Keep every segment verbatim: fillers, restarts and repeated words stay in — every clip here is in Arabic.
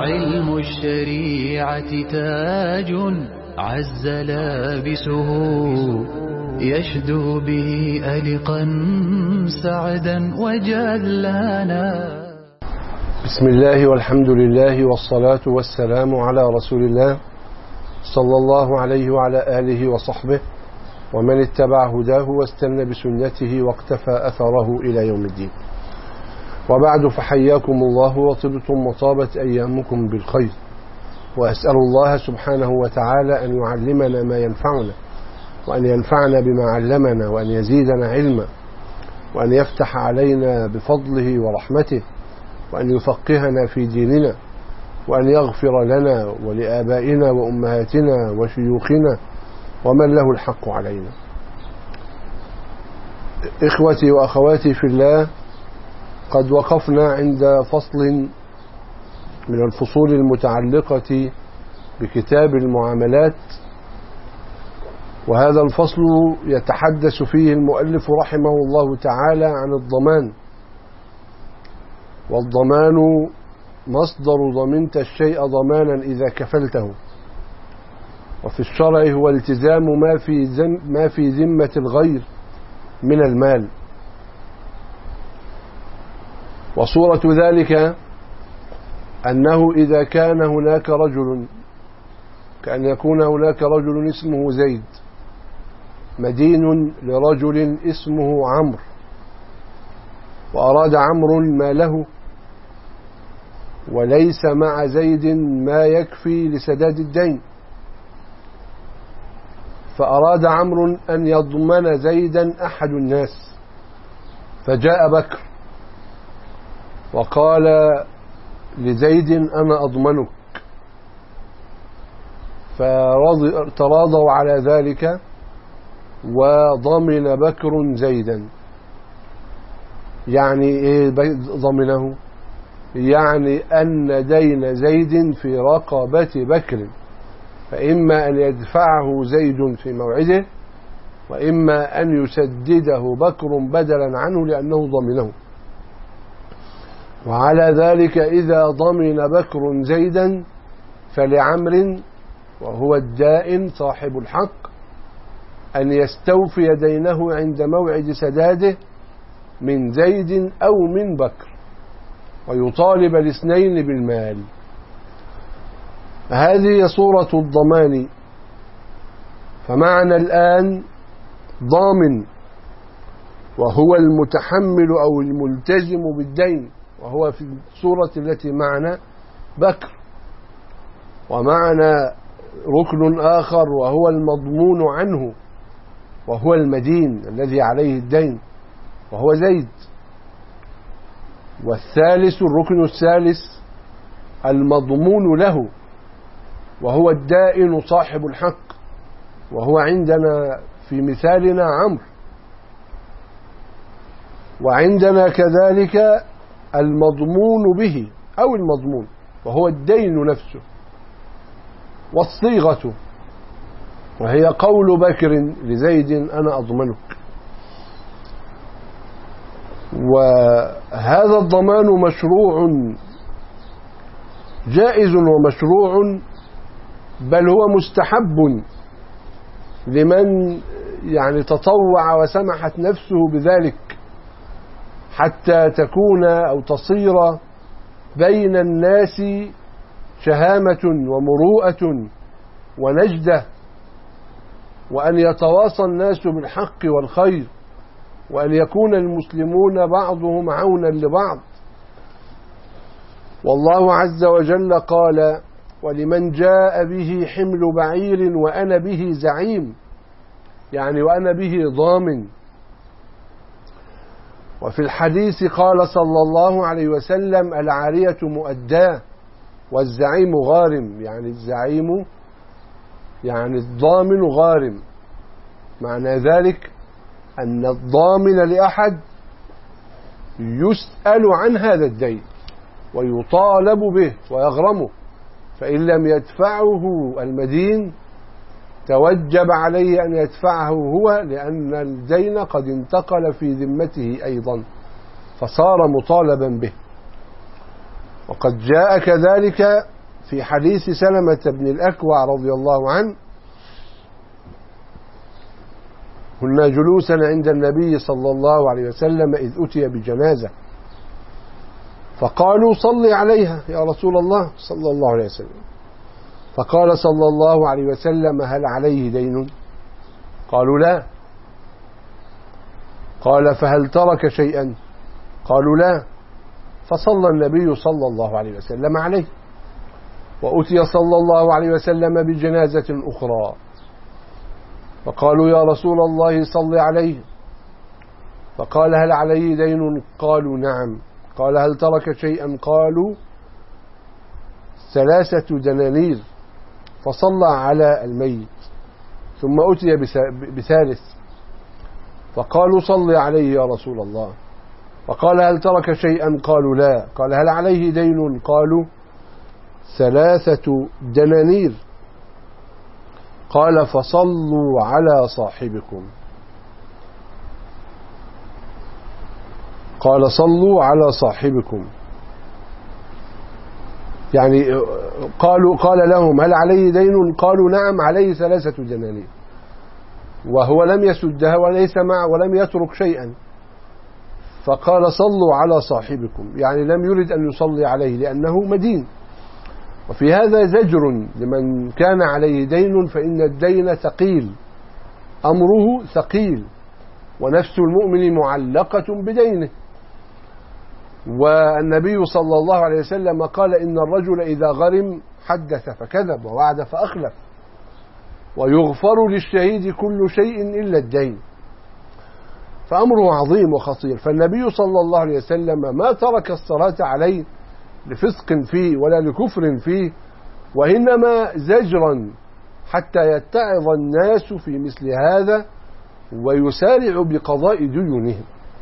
علم الشريعة تاج عز لابسه يشدو به ألقا سعدا وجلانا. بسم الله والحمد لله والصلاة والسلام على رسول الله صلى الله عليه وعلى آله وصحبه ومن اتبع هداه واستنى بسنته واقتفى أثره إلى يوم الدين. وبعد، فحياكم الله وطبتم وطابت أيامكم بالخير، وأسأل الله سبحانه وتعالى أن يعلمنا ما ينفعنا، وأن ينفعنا بما علمنا، وأن يزيدنا علما، وأن يفتح علينا بفضله ورحمته، وأن يفقهنا في ديننا، وأن يغفر لنا ولآبائنا وأمهاتنا وشيوخنا ومن له الحق علينا. إخوتي وأخواتي في الله، قد وقفنا عند فصل من الفصول المتعلقة بكتاب المعاملات، وهذا الفصل يتحدث فيه المؤلف رحمه الله تعالى عن الضمان. والضمان مصدر ضمنت الشيء ضمانا إذا كفلته، وفي الشرع هو التزام ما في ذم ما في ذمة الغير من المال. وصورة ذلك أنه إذا كان هناك رجل، كأن يكون هناك رجل اسمه زيد مدين لرجل اسمه عمرو، وأراد عمرو ماله وليس مع زيد ما يكفي لسداد الدين، فأراد عمرو أن يضمن زيدا أحد الناس، فجاء بكر وقال لزيد أنا أضمنك، فتراضوا على ذلك وضمن بكر زيدا. يعني إيه ضمنه؟ يعني أن دين زيد في رقبة بكر، فإما أن يدفعه زيد في موعده، وإما أن يسدده بكر بدلا عنه لأنه ضمنه. وعلى ذلك إذا ضمن بكر زيدا فلعمر وهو الدائن صاحب الحق أن يستوفي دينه عند موعد سداده من زيد أو من بكر، ويطالب الاثنين بالمال. هذه صورة الضمان. فمعنى الآن ضامن، وهو المتحمل أو الملتزم بالدين، وهو في الصورة التي معنا بكر. ومعنى ركن آخر وهو المضمون عنه، وهو المدين الذي عليه الدين، وهو زيد. والثالث، الركن الثالث، المضمون له، وهو الدائن صاحب الحق، وهو عندنا في مثالنا عمرو. وعندنا كذلك المضمون به أو المضمون، وهو الدين نفسه. والصيغة وهي قول بكر لزيد أنا أضمنك. وهذا الضمان مشروع جائز ومشروع، بل هو مستحب لمن يعني تطوع وسمحت نفسه بذلك، حتى تكون أو تصير بين الناس شهامة ومروءة ونجدة، وأن يتواصى الناس بالحق والخير، وأن يكون المسلمون بعضهم عونا لبعض. والله عز وجل قال ولمن جاء به حمل بعير وأنا به زعيم، يعني وأنا به ضامن. وفي الحديث قال صلى الله عليه وسلم العارية مؤداة والزعيم غارم، يعني الزعيم يعني الضامن غارم. معنى ذلك أن الضامن لأحد يسأل عن هذا الدين ويطالب به ويغرمه، فإن لم يدفعه المدين توجب عليه أن يدفعه هو، لأن الدين قد انتقل في ذمته أيضا فصار مطالبا به. وقد جاء كذلك في حديث سلمة بن الأكوع رضي الله عنه: كنا جلوسا عند النبي صلى الله عليه وسلم إذ أتي بجنازة فقالوا: صل عليها يا رسول الله صلى الله عليه وسلم. فقال صلى الله عليه وسلم: هل عليه دين؟ قالوا: لا. قال: فهل ترك شيئا؟ قالوا: لا. فصلى النبي صلى الله عليه وسلم عليه. وأتي صلى الله عليه وسلم بجنازة أخرى فقالوا: يا رسول الله صل عليه. فقال: هل عليه دين؟ قالوا: نعم. قال: هل ترك شيئا؟ قالوا: ثلاثة دنانير. فصلى على الميت ثم أتي بثالث فقالوا: صل عليه يا رسول الله. فقال: هل ترك شيئا؟ قالوا: لا. قال: هل عليه دين؟ قالوا: ثلاثة دنانير. قال: فصلوا على صاحبكم. قال: صلوا على صاحبكم، يعني قالوا قال لهم: هل عليه دين؟ قالوا: نعم عليه ثلاثة دنانير، وهو لم يسدها وليس مع ولم يترك شيئا. فقال: صلوا على صاحبكم، يعني لم يرد أن يصلي عليه لأنه مدين. وفي هذا زجر لمن كان عليه دين، فإن الدين ثقيل، أمره ثقيل، ونفس المؤمن معلقة بدينه. والنبي صلى الله عليه وسلم قال: إن الرجل إذا غرم حدث فكذب ووعد فأخلف، ويغفر للشهيد كل شيء إلا الدين. فأمره عظيم وخطير. فالنبي صلى الله عليه وسلم ما ترك الصلاة عليه لفسق فيه ولا لكفر فيه، وإنما زجرا حتى يتعظ الناس في مثل هذا ويسارع بقضاء ديونهم.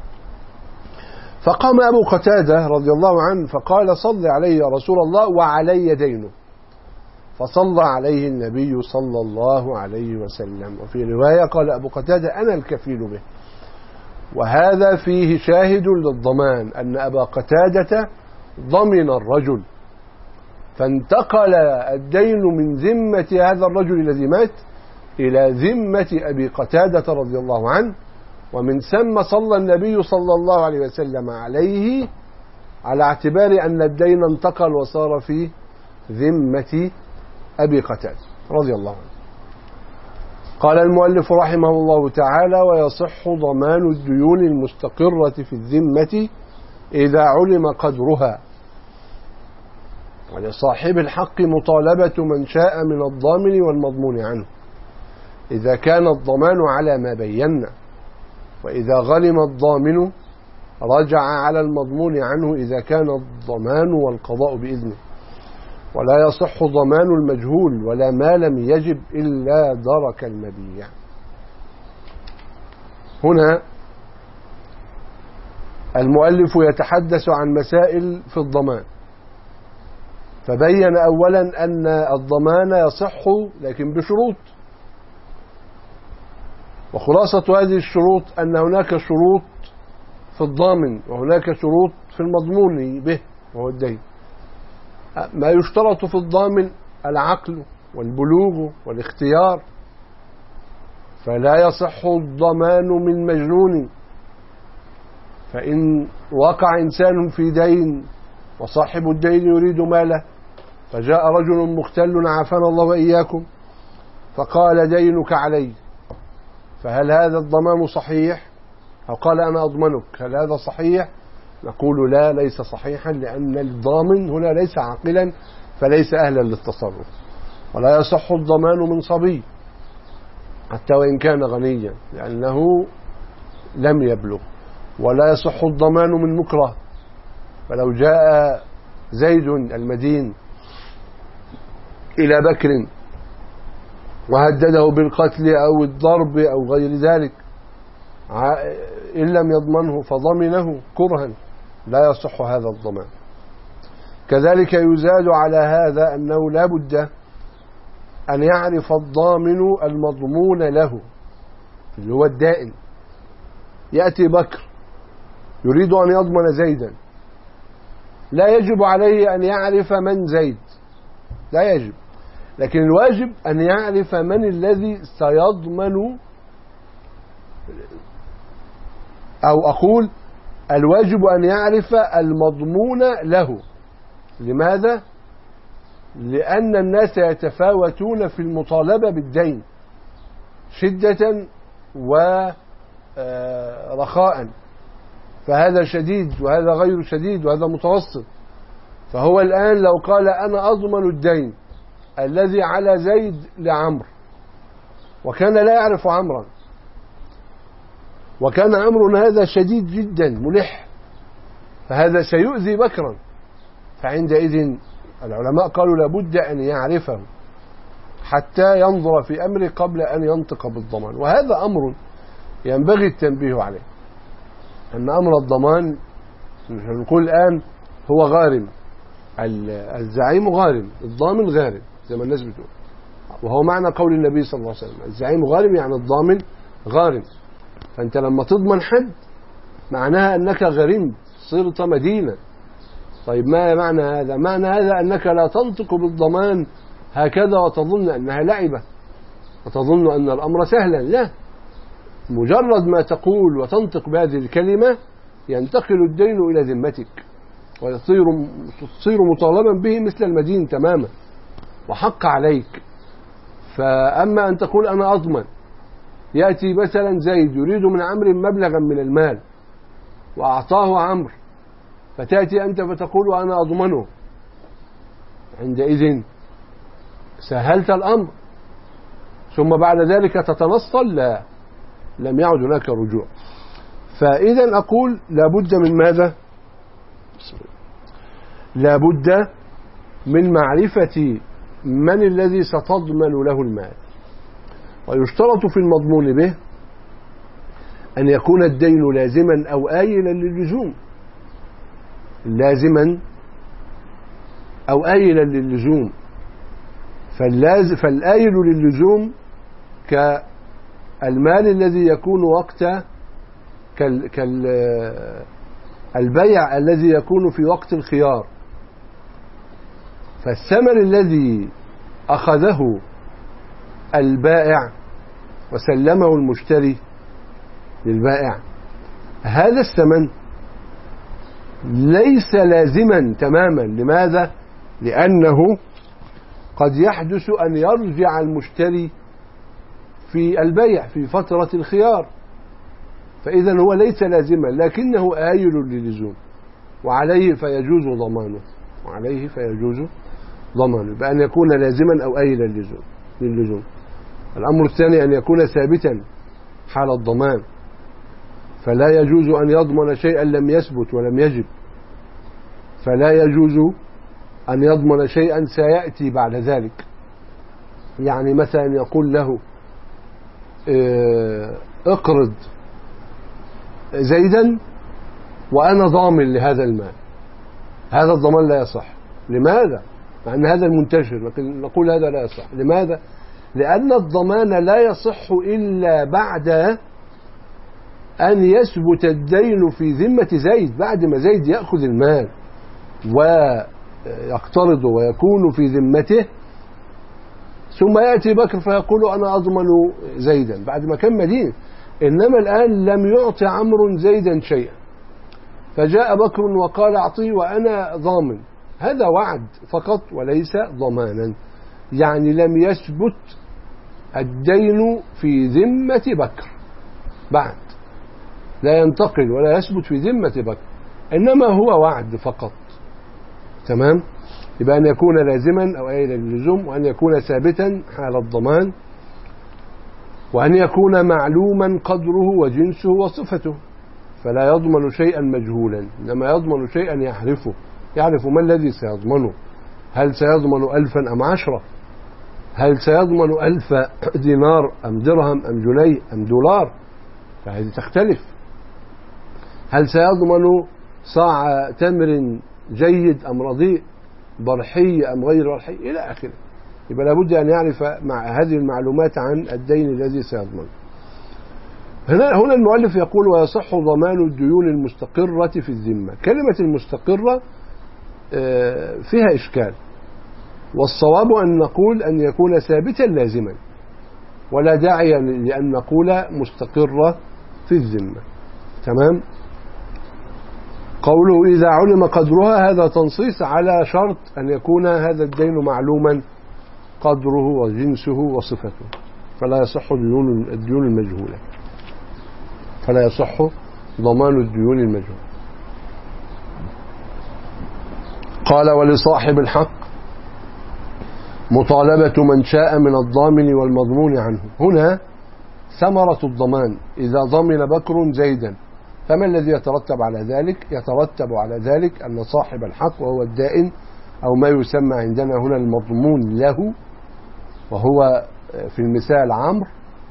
فقام أبو قتادة رضي الله عنه فقال: صل عليه يا رسول الله وعلي دينه. فصلى عليه النبي صلى الله عليه وسلم. وفي رواية قال أبو قتادة: أنا الكفيل به. وهذا فيه شاهد للضمان، أن أبا قتادة ضمن الرجل، فانتقل الدين من ذمة هذا الرجل الذي مات إلى ذمة أبي قتادة رضي الله عنه، ومن ثم صلى النبي صلى الله عليه وسلم عليه على اعتبار أن الدين انتقل وصار في ذمة أبي قتادة رضي الله عنه. قال المؤلف رحمه الله تعالى: ويصح ضمان الديون المستقرة في الذمة إذا علم قدرها، ولصاحب الحق مطالبة من شاء من الضامن والمضمون عنه إذا كان الضمان على ما بينا، وإذا غرم الضامن رجع على المضمون عنه إذا كان الضمان والقضاء بإذنه. ولا يصح ضمان المجهول ولا ما لم يجب إلا درك المبيع. هنا المؤلف يتحدث عن مسائل في الضمان، فبين أولا أن الضمان يصح لكن بشروط، وخلاصة هذه الشروط أن هناك شروط في الضامن وهناك شروط في المضمون به وهو الدين. ما يشترط في الضامن العقل والبلوغ والاختيار، فلا يصح الضمان من مجنون. فإن وقع إنسان في دين وصاحب الدين يريد ماله، فجاء رجل مختل عافانا الله وإياكم فقال: دينك علي، فهل هذا الضمان صحيح؟ أو قال: أنا أضمنك، هل هذا صحيح؟ نقول: لا، ليس صحيحا، لأن الضامن هنا ليس عاقلا فليس أهلا للتصرف. ولا يصح الضمان من صبي حتى وإن كان غنيا لأنه لم يبلغ. ولا يصح الضمان من مكره، فلو جاء زيد المدين إلى بكر وهدده بالقتل أو الضرب أو غير ذلك إن لم يضمنه فضمنه كرها، لا يصح هذا الضمان. كذلك يزاد على هذا أنه لا بد أن يعرف الضامن المضمون له اللي هو الدائن. يأتي بكر يريد أن يضمن زيدا، لا يجب عليه أن يعرف من زيد، لا يجب. لكن الواجب أن يعرف من الذي سيضمن، أو أقول الواجب أن يعرف المضمون له. لماذا؟ لأن الناس يتفاوتون في المطالبة بالدين شدة ورخاء، فهذا شديد وهذا غير شديد وهذا متوسط. فهو الآن لو قال أنا أضمن الدين الذي على زيد لعمرو، وكان لا يعرف عمرا، وكان عمرو هذا شديد جدا ملح، فهذا سيؤذي بكرا، فعندئذ العلماء قالوا لابد أن يعرفه حتى ينظر في أمره قبل أن ينطق بالضمان. وهذا أمر ينبغي التنبيه عليه، أن أمر الضمان نقول الآن هو غارم، الزعيم غارم، الضامن غارم زي ما الناس بتقول، وهو معنى قول النبي صلى الله عليه وسلم الزعيم غارم يعني الضامن غارم. فأنت لما تضمن حد معناها أنك غريم، صرت مدينة. طيب ما معنى هذا؟ معنى هذا أنك لا تنطق بالضمان هكذا وتظن أنها لعبة وتظن أن الأمر سهلا، لا، مجرد ما تقول وتنطق بهذه الكلمة ينتقل الدين إلى ذمتك ويصير تصير مطالبا به مثل المدين تماما وحق عليك. فأما أن تقول أنا أضمن، يأتي مثلا زيد يريد من عمرو مبلغا من المال وأعطاه عمرو، فتأتي أنت فتقول أنا أضمنه، عندئذ سهلت الأمر، ثم بعد ذلك تتنصل، لا، لم يعد هناك رجوع. فإذا أقول لابد من ماذا؟ لابد من معرفة من الذي ستضمن له المال. ويشترط في المضمون به أن يكون الدين لازما أو آيلا للزوم، لازما أو آيلا للزوم. فالآيل للزوم كالمال الذي يكون وقت كالبيع الذي يكون في وقت الخيار. فالثمن الذي أخذه البائع وسلمه المشتري للبائع، هذا الثمن ليس لازما تماما. لماذا؟ لأنه قد يحدث أن يرجع المشتري في البيع في فترة الخيار، فإذا هو ليس لازما لكنه آيل للزوم، وعليه فيجوز ضمانه وعليه فيجوز ضمانه بأن يكون لازما أو آيلا للزوم. الأمر الثاني أن يكون ثابتا حال الضمان، فلا يجوز أن يضمن شيئا لم يثبت ولم يجب، فلا يجوز أن يضمن شيئا سيأتي بعد ذلك. يعني مثلا يقول له اقرض زيدا وأنا ضامن لهذا المال، هذا الضمان لا يصح. لماذا؟ مع أن هذا المنتشر، لكن نقول هذا لا يصح. لماذا؟ لأن الضمان لا يصح إلا بعد أن يثبت الدين في ذمة زيد، بعد ما زيد يأخذ المال ويقترضه ويكون في ذمته، ثم يأتي بكر فيقول أنا أضمن زيدا بعد ما كان مدين. إنما الآن لم يعطي عمرو زيدا شيئا، فجاء بكر وقال أعطيه وأنا ضامن، هذا وعد فقط وليس ضمانا. يعني لم يثبت الدين في ذمة بكر، بعد لا ينتقل ولا يثبت في ذمة بكر، إنما هو وعد فقط. تمام؟ يبقى أن يكون لازما أو آيلا للزوم، وأن يكون ثابتا حال الضمان، وأن يكون معلوما قدره وجنسه وصفته، فلا يضمن شيئا مجهولا، إنما يضمن شيئا يعرفه، يعرف ما الذي سيضمنه. هل سيضمن ألفا أم عشرة؟ هل سيضمن ألف دينار أم درهم أم جنيه أم دولار؟ فهذه تختلف. هل سيضمن صاع تمر جيد أم رديء، برحي أم غير برحي، إلى آخره. يبقى لابد أن يعرف مع هذه المعلومات عن الدين الذي سيضمن. هنا هنا المؤلف يقول ويصح ضمان الديون المستقرة في الذمة. كلمة المستقرة فيها إشكال، والصواب أن نقول أن يكون ثابتا لازما، ولا داعي لأن نقول مستقرة في الذمة. تمام. قوله إذا علم قدرها، هذا تنصيص على شرط أن يكون هذا الدين معلوما قدره وجنسه وصفته، فلا يصح ديون الديون المجهولة، فلا يصح ضمان الديون المجهولة. قال ولصاحب الحق مطالبة من شاء من الضامن والمضمون عنه. هنا ثمرة الضمان، إذا ضمن بكر زيدا فما الذي يترتب على ذلك؟ يترتب على ذلك أن صاحب الحق وهو الدائن، أو ما يسمى عندنا هنا المضمون له، وهو في المثال عمرو،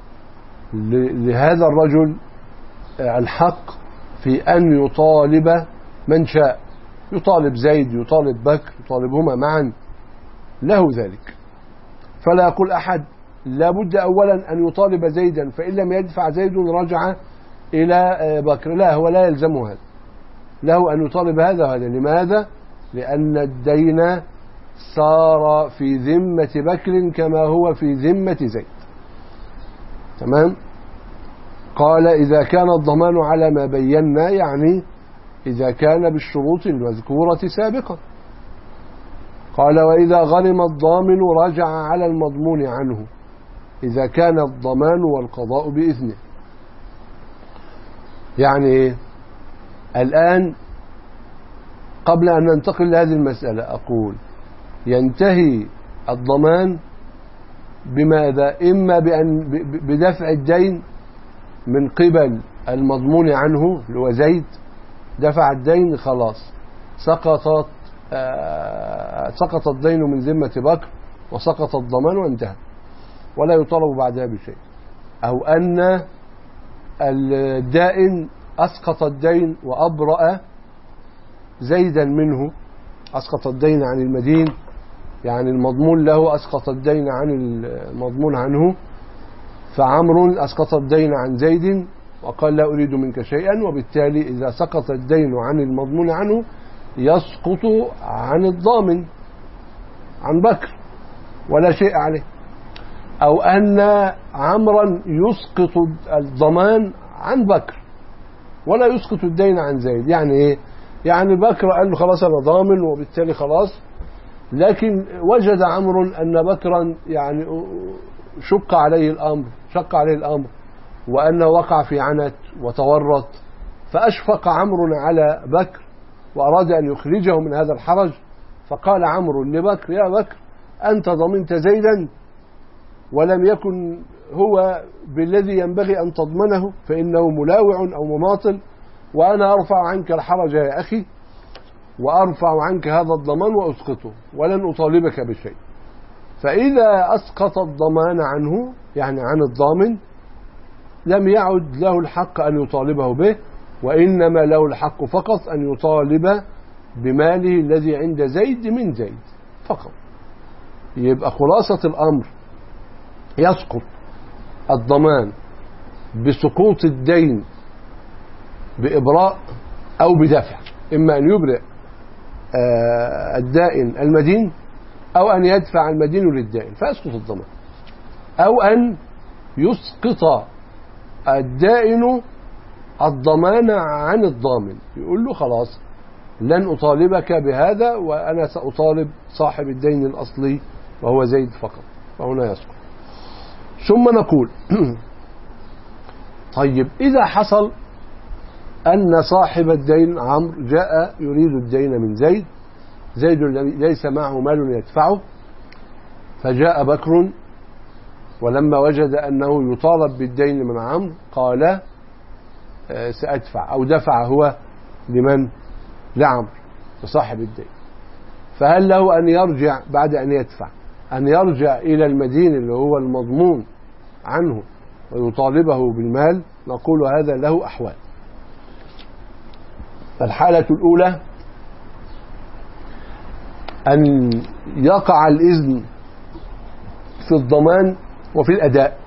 لهذا الرجل الحق في أن يطالب من شاء، يطالب زيد، يطالب بكر، يطالبهما معا، له ذلك. فلا يقول أحد لابد أولا أن يطالب زيدا، فإن لم يدفع زيد رجع إلى بكر، لا، هو لا يلزمه هذا، له أن يطالب هذا وهذا. لماذا؟ لأن الدين صار في ذمة بكر كما هو في ذمة زيد. تمام. قال إذا كان الضمان على ما بينا، يعني إذا كان بالشروط المذكورة سابقا. قال وإذا غرم الضامن رجع على المضمون عنه، إذا كان الضمان والقضاء بإذنه. يعني الآن قبل أن ننتقل لهذه المسألة أقول ينتهي الضمان بماذا؟ إما بأن بدفع الدين من قبل المضمون عنه اللي هو زيد، دفع الدين خلاص، سقطت آه سقط الدين من ذمة بكر وسقط الضمان وانتهى، ولا يطالب بعدها بشيء. أو أن الدائن أسقط الدين وأبرأ زيدا منه، أسقط الدين عن المدين، يعني المضمون له أسقط الدين عن المضمون عنه، فعمر أسقط الدين عن زيد وقال لا أريد منك شيئا، وبالتالي إذا سقط الدين عن المضمون عنه يسقط عن الضامن عن بكر ولا شيء عليه. أو أن عمرا يسقط الضمان عن بكر ولا يسقط الدين عن زيد. يعني إيه؟ يعني بكر قال له خلاص أنا ضامن وبالتالي خلاص، لكن وجد عمرو أن بكرا يعني شق عليه الأمر شق عليه الأمر وأنه وقع في عنت وتورط، فأشفق عمرو على بكر وأراد أن يخرجه من هذا الحرج، فقال عمرو لبكر يا بكر أنت ضمنت زيدا ولم يكن هو بالذي ينبغي أن تضمنه، فإنه ملاوع أو مماطل، وأنا أرفع عنك الحرج يا أخي وأرفع عنك هذا الضمان وأسقطه ولن أطالبك بشيء. فإذا أسقط الضمان عنه يعني عن الضامن لم يعد له الحق أن يطالبه به، وإنما له الحق فقط أن يطالب بماله الذي عند زيد من زيد فقط. يبقى خلاصة الأمر يسقط الضمان بسقوط الدين بإبراء أو بدفع، إما أن يبرئ الدائن المدين أو أن يدفع المدين للدائن فيسقط الضمان، أو أن يسقط الدائن الضمان عن الضامن، يقول له خلاص لن أطالبك بهذا وأنا سأطالب صاحب الدين الأصلي وهو زيد فقط، فهنا يسقط. ثم نقول طيب إذا حصل أن صاحب الدين عمرو جاء يريد الدين من زيد، زيد ليس معه مال يدفعه، فجاء بكر ولما وجد أنه يطالب بالدين من عمرو قال سأدفع، أو دفع هو لمن؟ لعمرو لصاحب الدين. فهل له أن يرجع بعد أن يدفع أن يرجع إلى المدين اللي هو المضمون عنه ويطالبه بالمال؟ نقول هذا له أحوال. الحالة الأولى أن يقع الإذن في الضمان وفي الأداء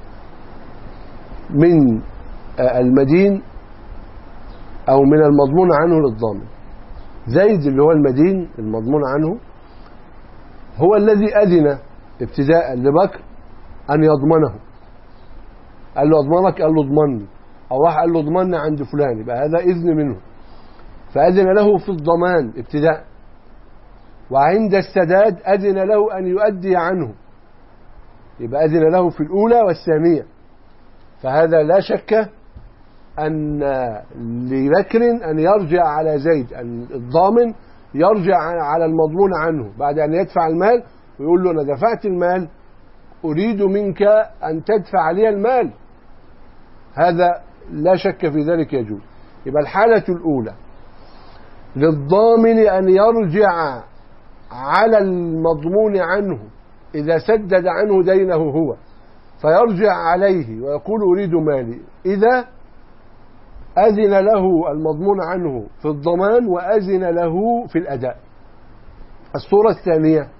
من المدين أو من المضمون عنه للضامن. زيد اللي هو المدين المضمون عنه هو الذي أذن ابتداء لبكر أن يضمنه، قال له أضمنك، قال له اضمني، أو راح قال له اضمني عند فلان، يبقى هذا إذن منه، فأذن له في الضمان ابتداء. وعند السداد أذن له أن يؤدي عنه، يبقى أذن له في الأولى والثانية. فهذا لا شك أن لبكر أن يرجع على زيد، أن الضامن يرجع على المضمون عنه بعد أن يدفع المال، ويقول له أنا دفعت المال، أريد منك أن تدفع لي المال. هذا لا شك في ذلك يجوز. يبقى الحالة الأولى للضامن أن يرجع على المضمون عنه إذا سدد عنه دينه هو، فيرجع عليه ويقول أريد مالي، إذا أذن له المضمون عنه في الضمان وأذن له في الأداء. الصورة الثانية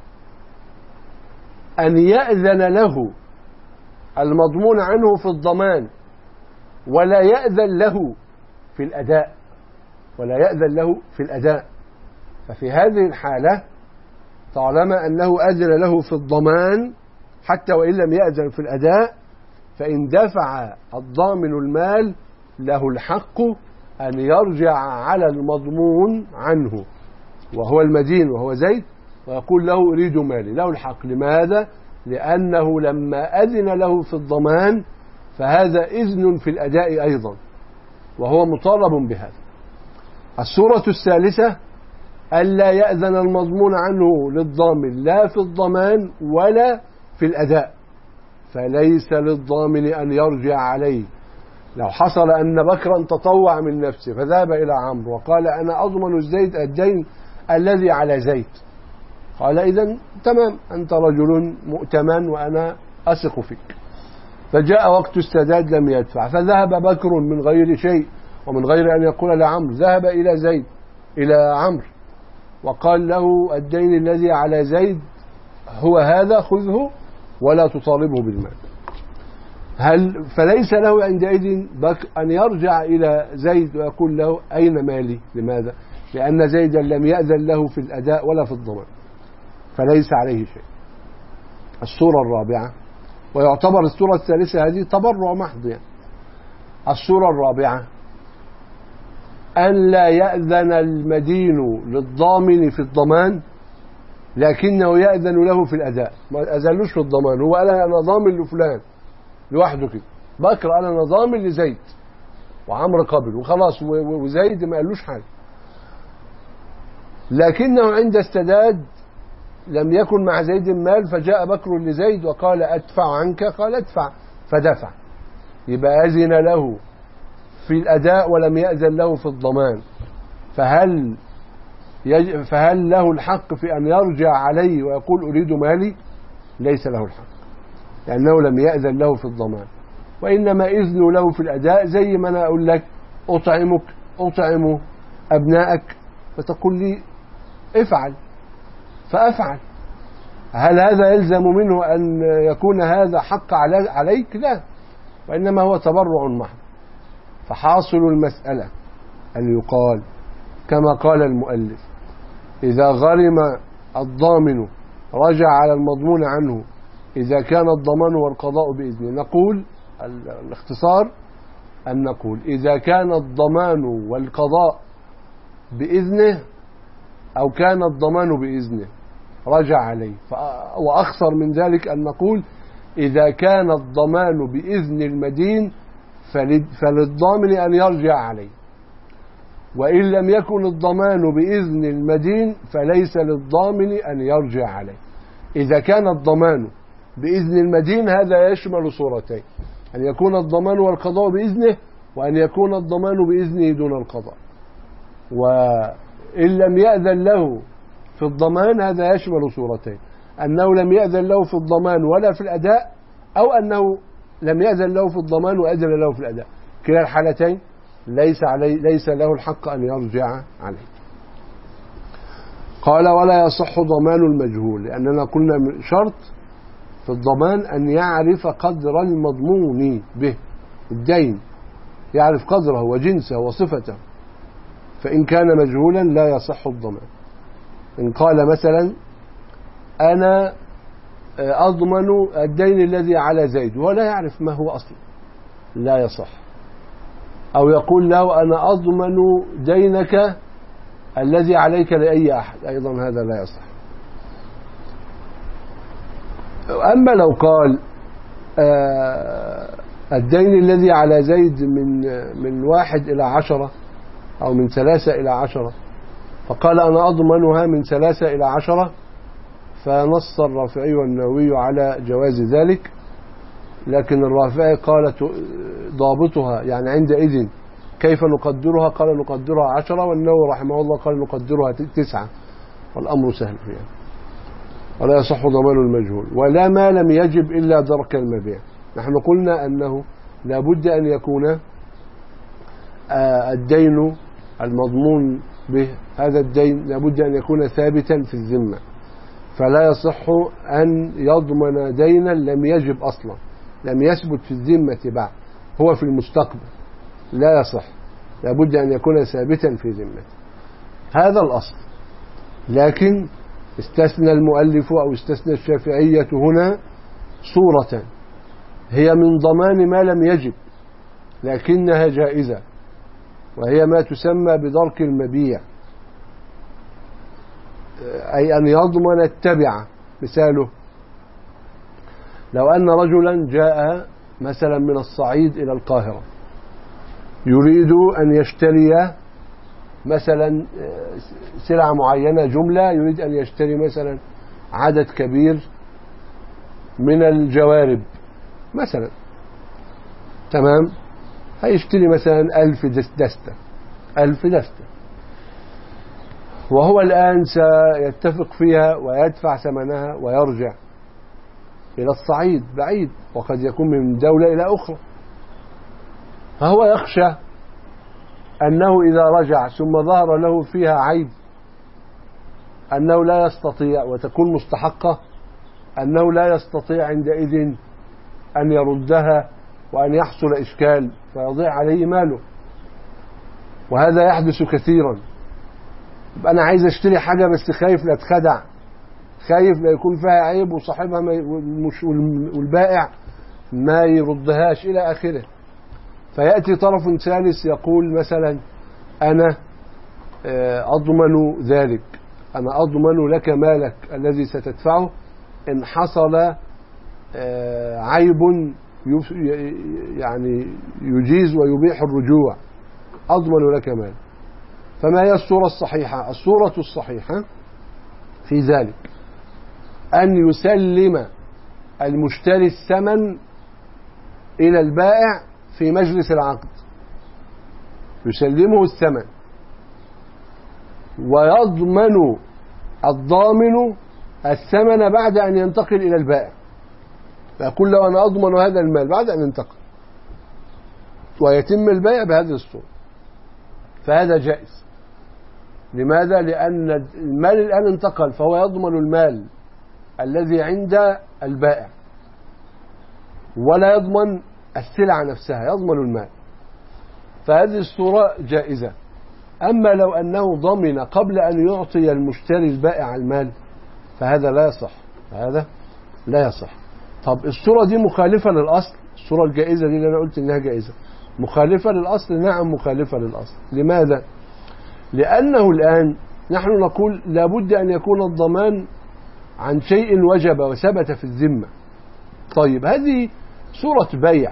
أن يأذن له المضمون عنه في الضمان ولا يأذن له في الأداء، ولا يأذن له في الأداء. ففي هذه الحالة طالما أنه أذن له في الضمان حتى وإن لم يأذن في الأداء، فإن دفع الضامن المال له الحق أن يرجع على المضمون عنه وهو المدين وهو زيد ويقول له أريد مالي، له الحق. لماذا؟ لأنه لما أذن له في الضمان فهذا إذن في الأداء أيضا، وهو مطالب بهذا. الصورة الثالثة ألا يأذن المضمون عنه للضامن لا في الضمان ولا في الأداء، فليس للضامن أن يرجع عليه. لو حصل أن بكرا تطوع من نفسه فذهب إلى عمرو وقال أنا أضمن زيد الدين الذي على زيد، قال إذن تمام، أنت رجل مؤتمن وأنا أثق فيك. فجاء وقت السداد لم يدفع، فذهب بكر من غير شيء ومن غير أن يقول لعمرو، ذهب إلى زيد إلى عمرو وقال له الدين الذي على زيد هو هذا، خذه ولا تطالبه بالمال. هل فليس له عندئذ أن يرجع إلى زيد ويقول له أين مالي؟ لماذا؟ لأن زيدا لم يأذن له في الأداء ولا في الضمان، فليس عليه شيء. الصورة الرابعة، ويعتبر الصورة الثالثة هذه تبرع محض يعني. الصورة الرابعة أن لا يأذن المدين للضامن في الضمان لكنه يأذن له في الأداء، ما أذنلوش في الضمان، هو قال أنا ضامن لفلان لوحده كده، بكر قال أنا ضامن لزيد وعمرو قبل وخلاص، وزيد ما قالوش حاجة، لكنه عند السداد لم يكن مع زيد مال، فجاء بكر لزيد وقال أدفع عنك، قال أدفع، فدفع. يبقى أذن له في الأداء ولم يأذن له في الضمان، فهل يج... فهل له الحق في أن يرجع عليه ويقول أريد مالي؟ ليس له الحق، لأنه لم يأذن له في الضمان، وإنما إذن له في الأداء. زي ما أنا أقول لك أطعمك أطعم أبنائك فتقول لي افعل فأفعل، هل هذا يلزم منه أن يكون هذا حق عليك؟ لا، وإنما هو تبرع محض. فحاصل المسألة أن يقال كما قال المؤلف إذا غرم الضامن رجع على المضمون عنه إذا كان الضمان والقضاء بإذنه. نقول الاختصار أن نقول إذا كان الضمان والقضاء بإذنه أو كان الضمان بإذنه رجع عليه، وأخصر من ذلك أن نقول إذا كان الضمان بإذن المدين فللضامن أن يرجع عليه، وإن لم يكن الضمان بإذن المدين فليس للضامن أن يرجع عليه. إذا كان الضمان بإذن المدين هذا يشمل صورتين، أن يكون الضمان والقضاء بإذنه، وأن يكون الضمان بإذنه دون القضاء. وإن لم يأذن له في الضمان هذا يشمل صورتين، أنه لم يأذن له في الضمان ولا في الأداء، أو أنه لم يأذن له في الضمان وأذن له في الأداء. كلا الحالتين ليس عليه ليس له الحق أن يرجع عليه. قال ولا يصح ضمان المجهول، لأننا قلنا شرط في الضمان أن يعرف قدر المضمون به الدين، يعرف قدره وجنسه وصفته، فإن كان مجهولا لا يصح الضمان. إن قال مثلا أنا أضمن الدين الذي على زيد ولا يعرف ما هو أصلا، لا يصح. أو يقول له أنا أضمن دينك الذي عليك لأي أحد، أيضا هذا لا يصح. أما لو قال الدين الذي على زيد من من واحد إلى عشرة أو من ثلاثة إلى عشرة، فقال أنا أضمنها من ثلاثة إلى عشرة، فنص الرافعي والنووي على جواز ذلك. لكن الرافعي قالت ضابطها يعني عندئذ كيف نقدرها؟ قال نقدرها عشرة، والنووي رحمه الله قال نقدرها تسعة، والأمر سهل فيها. ولا يصح ضمان المجهول، ولا ما لم يجب إلا درك المبيع. نحن قلنا أنه لا بد أن يكون الدين المضمون به، هذا الدين لا بد أن يكون ثابتا في الذمة، فلا يصح أن يضمن دينا لم يجب أصلا، لم يثبت في الذمة بعد، هو في المستقبل، لا يصح، لا بد أن يكون ثابتا في ذمة. هذا الأصل. لكن استثنى المؤلف أو استثنى الشافعية هنا صورة هي من ضمان ما لم يجب لكنها جائزة، وهي ما تسمى بدرك المبيع، أي أن يضمن التبع. مثاله لو أن رجلا جاء مثلا من الصعيد إلى القاهرة يريد أن يشتري مثلا سلعة معينة جملة، يريد أن يشتري مثلا عدد كبير من الجوارب مثلا، تمام، هيشتري مثلا ألف دستة ألف دستة، وهو الآن سيتفق فيها ويدفع ثمنها ويرجع إلى الصعيد بعيد، وقد يكون من دولة إلى أخرى، فهو يخشى أنه إذا رجع ثم ظهر له فيها عيب أنه لا يستطيع، وتكون مستحقة، أنه لا يستطيع عندئذ أن يردها وأن يحصل إشكال فيضيع عليه ماله. وهذا يحدث كثيرا. أنا عايز أشتري حاجة بس خايف لا أتخدع، خايف لا يكون فيها عيب وصاحبها والبائع ما يردهاش إلى آخره، فيأتي طرف ثالث يقول مثلا أنا أضمن ذلك، أنا أضمن لك مالك الذي ستدفعه إن حصل عيب يعني يجيز ويبيح الرجوع، أضمن لك مالك. فما هي الصورة الصحيحة؟ الصورة الصحيحة في ذلك أن يسلم المشتري الثمن إلى البائع في مجلس العقد، يسلمه الثمن ويضمن الضامن الثمن بعد أن ينتقل إلى البائع، فيقول له أنا أضمن هذا المال بعد أن ينتقل، ويتم البيع بهذه الصورة، فهذا جائز. لماذا؟ لأن المال الآن انتقل، فهو يضمن المال الذي عند البائع ولا يضمن السلعة نفسها، يضمن المال، فهذه الصورة جائزة. أما لو أنه ضمن قبل أن يعطي المشتري البائع المال فهذا لا يصح، هذا لا يصح. طب الصورة دي مخالفة للأصل؟ الصورة الجائزة دي اللي أنا قلت إنها جائزة مخالفة للأصل؟ نعم مخالفة للأصل. لماذا؟ لأنه الآن نحن نقول لابد أن يكون الضمان عن شيء وجب وثبت في الذمة. طيب هذه صورة بيع،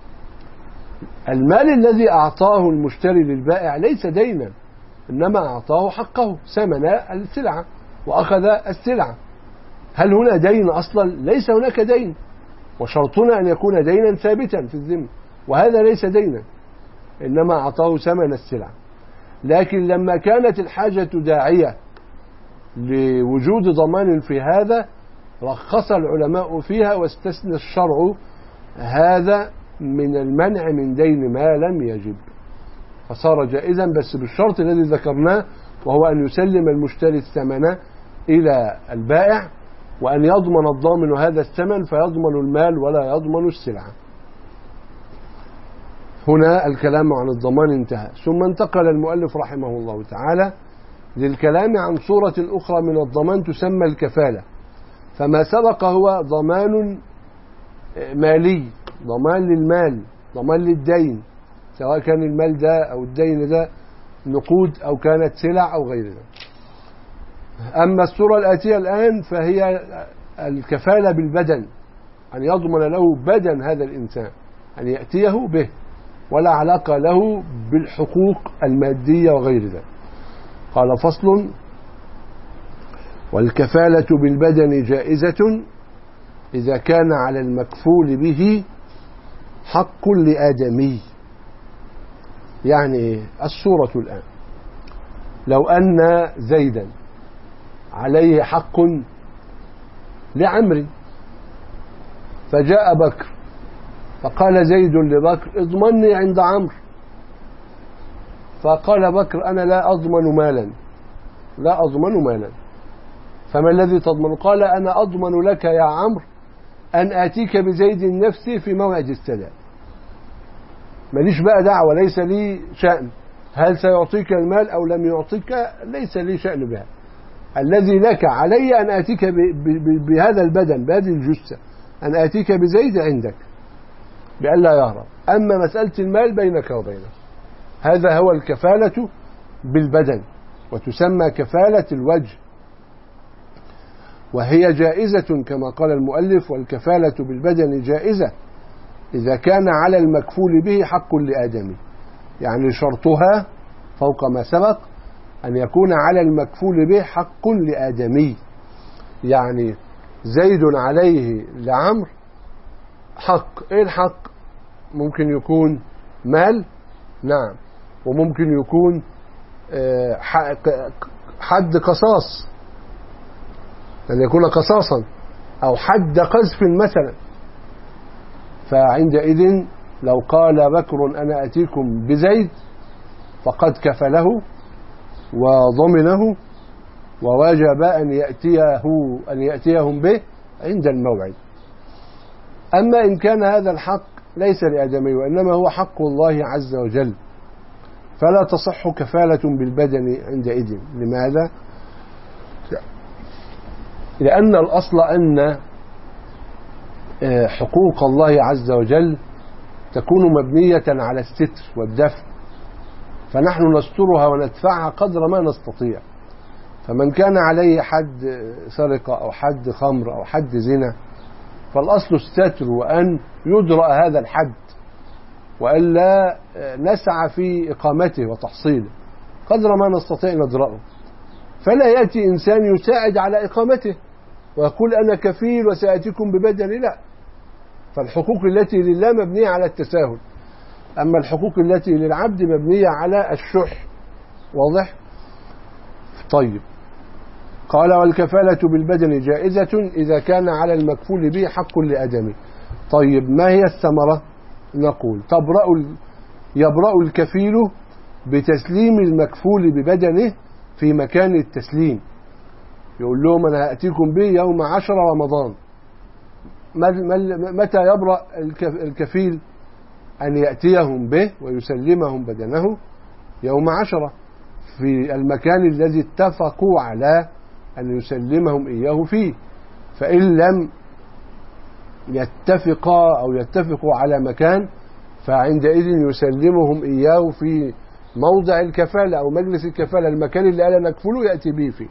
المال الذي أعطاه المشتري للبائع ليس دينا، إنما أعطاه حقه ثمن السلعة وأخذ السلعة. هل هنا دين أصلا؟ ليس هناك دين، وشرطنا أن يكون دينا ثابتا في الذمة، وهذا ليس دينا إنما أعطاه ثمن السلعة. لكن لما كانت الحاجة داعية لوجود ضمان في هذا رخص العلماء فيها واستثنى الشرع هذا من المنع من دين ما لم يجب، فصار جائزا بس بالشرط الذي ذكرناه، وهو أن يسلم المشتري الثمن إلى البائع وأن يضمن الضامن هذا الثمن فيضمن المال ولا يضمن السلعة. هنا الكلام عن الضمان انتهى. ثم انتقل المؤلف رحمه الله تعالى للكلام عن صورة أخرى من الضمان تسمى الكفالة. فما سبق هو ضمان مالي، ضمان للمال، ضمان للدين، سواء كان المال ده أو الدين ده نقود أو كانت سلع أو غير ذلك. أما الصورة الآتية الآن فهي الكفالة بالبدن، أن يضمن له بدن هذا الإنسان، أن يأتيه به، ولا علاقة له بالحقوق المادية وغير ذلك. قال فصل: والكفالة بالبدن جائزة إذا كان على المكفول به حق لآدمي. يعني الصورة الآن لو أن زيدا عليه حق لعمرو، فجاء بكر فقال زيد لبكر: اضمني عند عمرو. فقال بكر: أنا لا أضمن مالا، لا أضمن مالا. فما الذي تضمن؟ قال: أنا أضمن لك يا عمرو أن آتيك بزيد نفسي في موعد السلام، ماليش بقى دعوة، ليس لي شأن هل سيعطيك المال أو لم يعطيك، ليس لي شأن بها. الذي لك علي أن آتيك بهذا البدن، بهذه الجثة، أن آتيك بزيد عندك بألا يهرب. أما مسألة المال بينك وبينه. هذا هو الكفالة بالبدن، وتسمى كفالة الوجه، وهي جائزة كما قال المؤلف: والكفالة بالبدن جائزة إذا كان على المكفول به حق لآدمي. يعني شرطها فوق ما سبق أن يكون على المكفول به حق لآدمي. يعني زيد عليه لعمر حق. إيه الحق؟ ممكن يكون مال، نعم، وممكن يكون حد قصاص، أن يكون قصاصا، أو حد قذف مثلا. فعندئذ لو قال بكر: أنا أتيكم بزيد، فقد كفله وضمنه ووجب أن يأتيه أن يأتيهم به عند الموعد. أما إن كان هذا الحق ليس لآدمي وإنما هو حق الله عز وجل، فلا تصح كفالة بالبدن عندئذ. لماذا؟ لأن الأصل أن حقوق الله عز وجل تكون مبنية على الستر والدفع، فنحن نسترها وندفعها قدر ما نستطيع. فمن كان عليه حد سرقة أو حد خمر أو حد زنا، فالأصل الستر، وأن يدرأ هذا الحد، وألا نسعى في إقامته وتحصيله، قدر ما نستطيع ندرأه. فلا يأتي إنسان يساعد على إقامته ويقول: أنا كفيل وسأتيكم ببدني، لا. فالحقوق التي لله مبنية على التساهل، أما الحقوق التي للعبد مبنية على الشح. واضح؟ طيب، قال: والكفالة بالبدن جائزة إذا كان على المكفول به حق لآدمي. طيب، ما هي الثمرة؟ نقول: تبرأ يبرأ الكفيل بتسليم المكفول ببدنه في مكان التسليم. يقول لهم: أنا هأتيكم به يوم عشر رمضان. متى يبرأ الكفيل؟ أن يأتيهم به ويسلمهم بدنه يوم عشرة في المكان الذي اتفقوا على أن يسلمهم إياه فيه. فإن لم يتفقا أو يتفقوا على مكان، فعندئذ يسلمهم إياه في موضع الكفالة أو مجلس الكفالة، المكان اللي قال نكفله يأتي به فيه.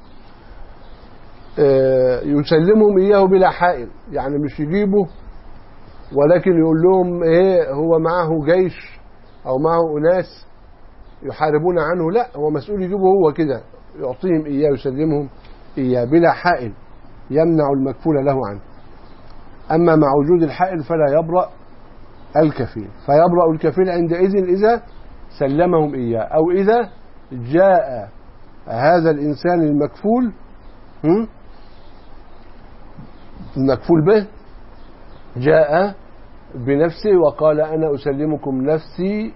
يسلمهم إياه بلا حائل، يعني مش يجيبه ولكن يقول لهم إيه هو معه جيش أو معه أناس يحاربون عنه، لا، هو مسؤول يجيبه هو كده، يعطيهم إياه يسلمهم إياه بلا حائل يمنع المكفول له عنه. أما مع وجود الحائل فلا يبرأ الكفيل، فيبرأ الكفيل عندئذ إذا سلمهم إياه، أو إذا جاء هذا الإنسان المكفول المكفول به جاء بنفسه وقال: أنا أسلمكم نفسي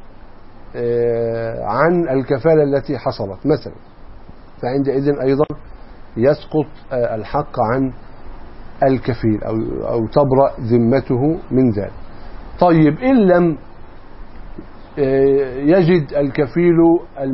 عن الكفالة التي حصلت مثلا، فعندئذ أيضا يسقط الحق عن الكفيل أو, أو تبرأ ذمته من ذلك. طيب، إن لم يجد الكفيل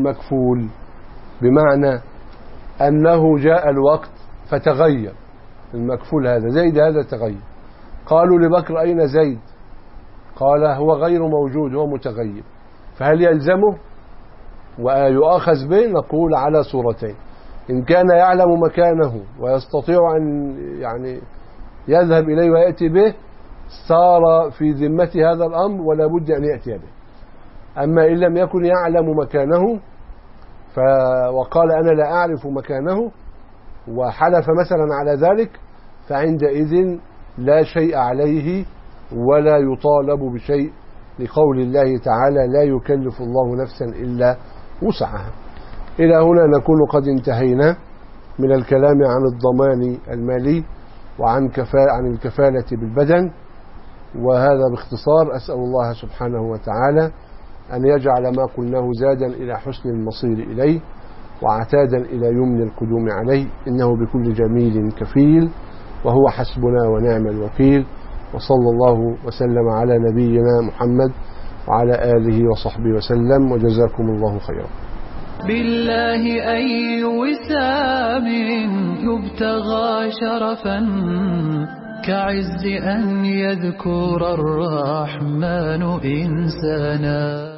المكفول، بمعنى أنه جاء الوقت فتغير المكفول هذا زيد هذا تغيب. قالوا لبكر أين زيد؟ قال هو غير موجود، هو متغيب. فهل يلزمه ويؤاخذ به؟ نقول على صورتين: إن كان يعلم مكانه ويستطيع أن يعني يذهب إليه ويأتي به صار في ذمة هذا الأمر ولا بد أن يأتي به. أما إن لم يكن يعلم مكانه ف... وقال أنا لا أعرف مكانه وحلف مثلا على ذلك، فعندئذ لا شيء عليه ولا يطالب بشيء، لقول الله تعالى لا يكلف الله نفسا إلا وسعها. إلى هنا نكون قد انتهينا من الكلام عن الضمان المالي وعن كفا... عن الكفالة بالبدن، وهذا باختصار. أسأل الله سبحانه وتعالى أن يجعل ما قلناه زادا إلى حسن المصير إليه وعتادا إلى يمن القدوم عليه، إنه بكل جميل كفيل وهو حسبنا ونعم الوكيل. وصلى الله وسلم على نبينا محمد وعلى آله وصحبه وسلم، وجزاكم الله خيرا. بالله أي وسام يبتغى شرفا كعز أن يذكر الرحمن إنسانا.